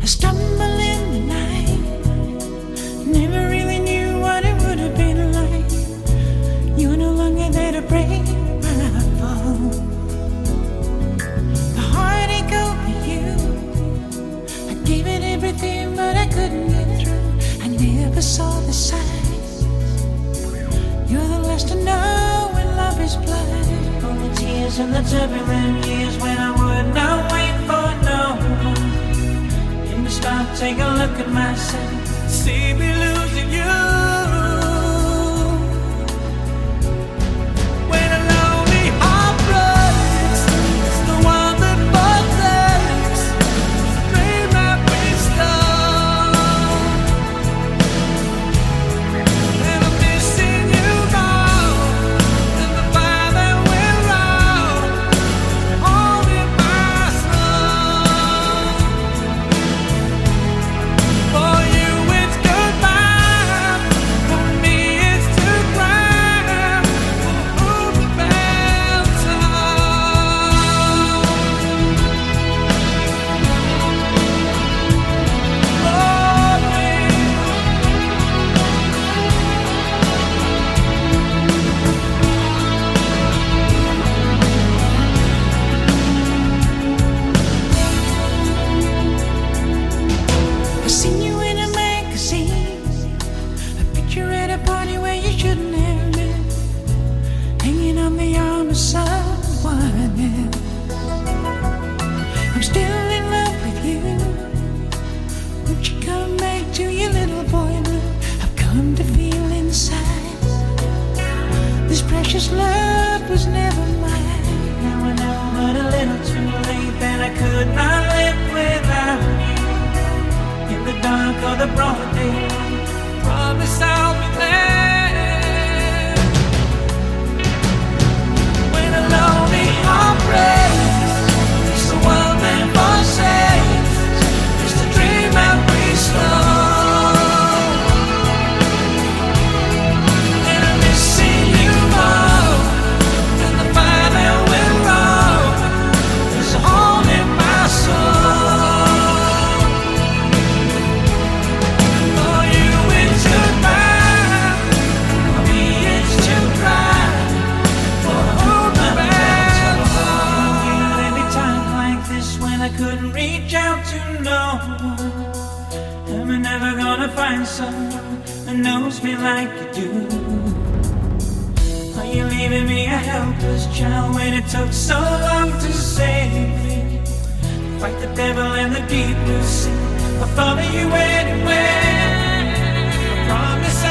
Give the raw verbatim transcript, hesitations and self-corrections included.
I stumble in the night. Never really knew what it would have been like. You're no longer there to break my fall. The heartache over you, I gave it everything, but I couldn't get through. I never saw the signs. You're the last to know when love is blind. All the tears and the turbulent years when I would not wait for no one. In the stop, take a look at myself. See me losing you. When a lonely heart breaks, it's the one that forsakes the dream that we stole. And I'm missing you more than the fire that will roll. Hold in my soul. For you it's goodbye, for me it's to cry. Ooh, the bell tolls. Oh, baby. I seen you in a magazine, a picture at a party where you shouldn't have been, hanging on the arm of someone else. I'm still in love with you. Won't you come back to your little boy blue? I've come to feel inside this precious love was never mine. Now I know, but a little too late, that I could not live without you. In the dark or the broad day, promise I'll be there. When a lonely heart breaks, it's the one that forsakes. It's the dream that we stole. And I'm missing you more than the fire that will roll. There's a hole in my soul. For you it's goodbye, for me it's to cry. For whom the bell tolls. Every time like this when I couldn't reach out to no one. Am I never gonna find someone that knows me like you do? Are you leaving me a helpless child when it took so long to save me? Fight the devil and the deep blue sea. I'll follow you anywhere. I promise